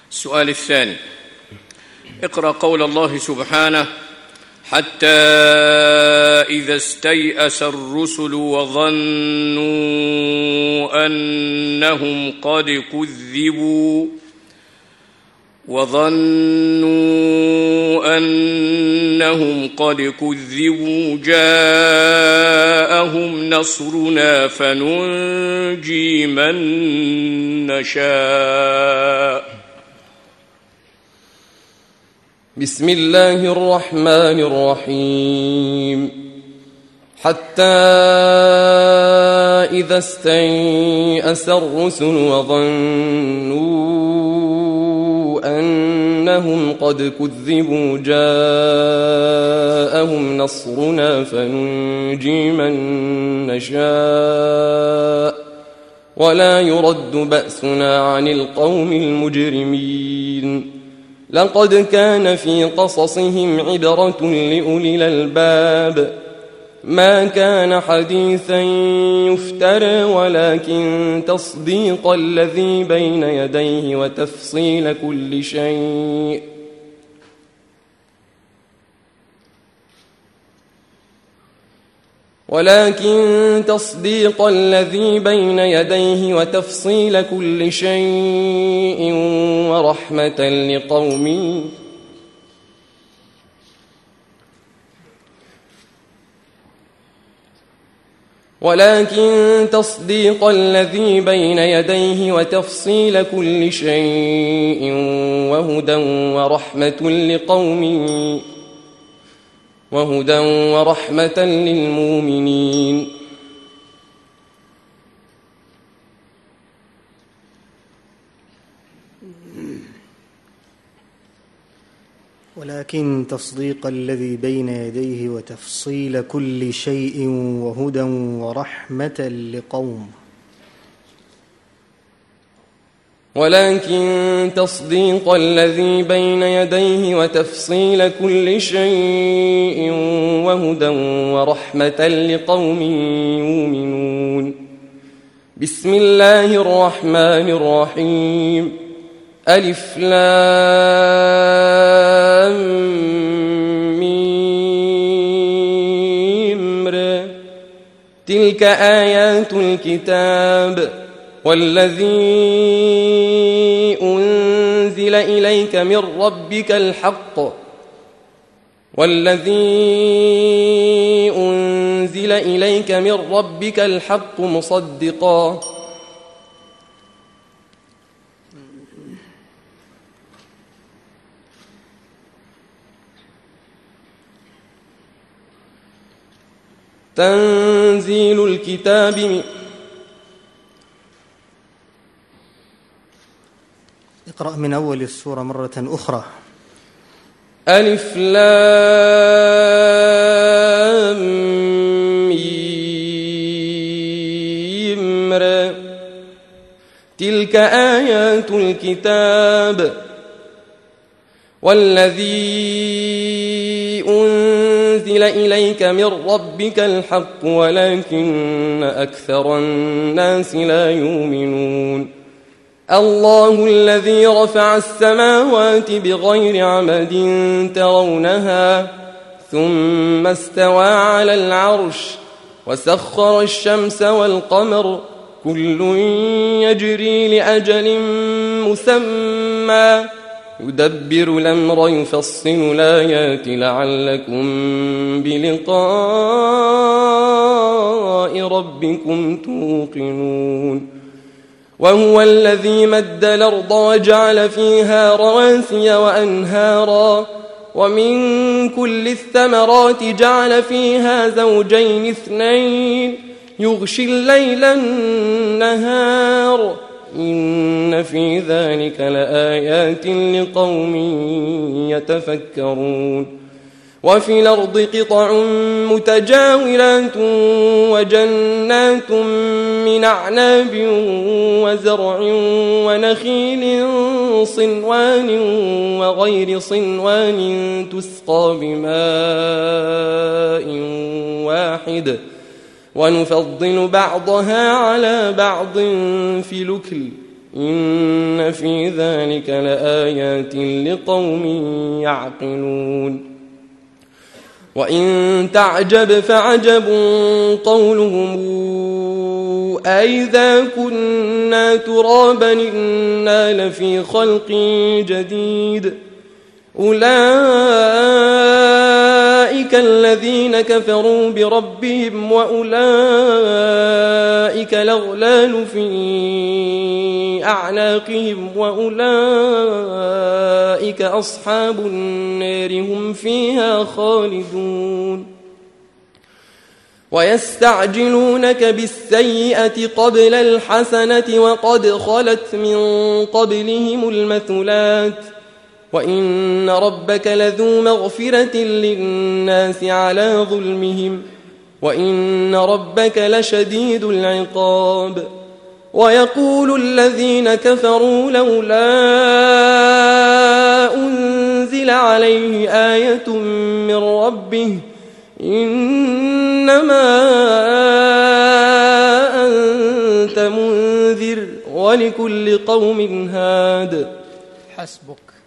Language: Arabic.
السؤال الثاني: اقرأ قول الله سبحانه: حتى إذا استيأس الرسل وظنوا أنهم قد كذبوا جاءهم نصرنا فننجي من نشاء. بسم الله الرحمن الرحيم. حتى إذا استيأس الرسل وظنوا أنهم قد كذبوا جاءهم نصرنا فننجي من نشاء ولا يرد بأسنا عن القوم المجرمين. لقد كان في قصصهم عبرة لأولي الألباب، ما كان حديثا يفترى ولكن تصديق الذي بين يديه وتفصيل كل شيء وهدى ورحمة للمؤمنين. ولكن تصديق الذي بين يديه وتفصيل كل شيء وهدى ورحمة لقوم يؤمنون. بسم الله الرحمن الرحيم. ألف لام ميم ر. تلك آيات الكتاب والذي أنزل إليك من ربك الحق مصدقا تنزيل الكتاب اقرأ من أول السورة مرة أخرى. ألف لام ميم ر. تلك آيات الكتاب والذي أنزل إليك من ربك الحق ولكن أكثر الناس لا يؤمنون. الله الذي رفع السماوات بغير عمد ترونها ثم استوى على العرش وسخر الشمس والقمر كل يجري لأجل مسمى يدبر الأمر يفصل الآيات لعلكم بلقاء ربكم توقنون. وهو الذي مد الأرض وجعل فيها رواسي وأنهارا ومن كل الثمرات جعل فيها زوجين اثنين يغشي الليل النهار إن في ذلك لآيات لقوم يتفكرون. وفي الأرض قطع متجاورات وجنات من أعناب وزرع ونخيل صنوان وغير صنوان تسقى بماء واحد ونفضل بعضها على بعض في الأكل إن في ذلك لآيات لقوم يعقلون وإن تعجب فعجب قولهم أئذا كنا ترابا إنا لفي خلق جديد أولئك الذين كفروا بربهم وأولئك الأغلال في أعناقهم وأولئك أصحاب النار هم فيها خالدون ويستعجلونك بالسيئة قبل الحسنة وقد خلت من قبلهم المثلات وإن ربك لذو مغفرة للناس على ظلمهم وإن ربك لشديد العقاب ويقول الذين كفروا لولا أنزل عليه آية من ربه إنما أنت منذر ولكل قوم هاد. حسبك.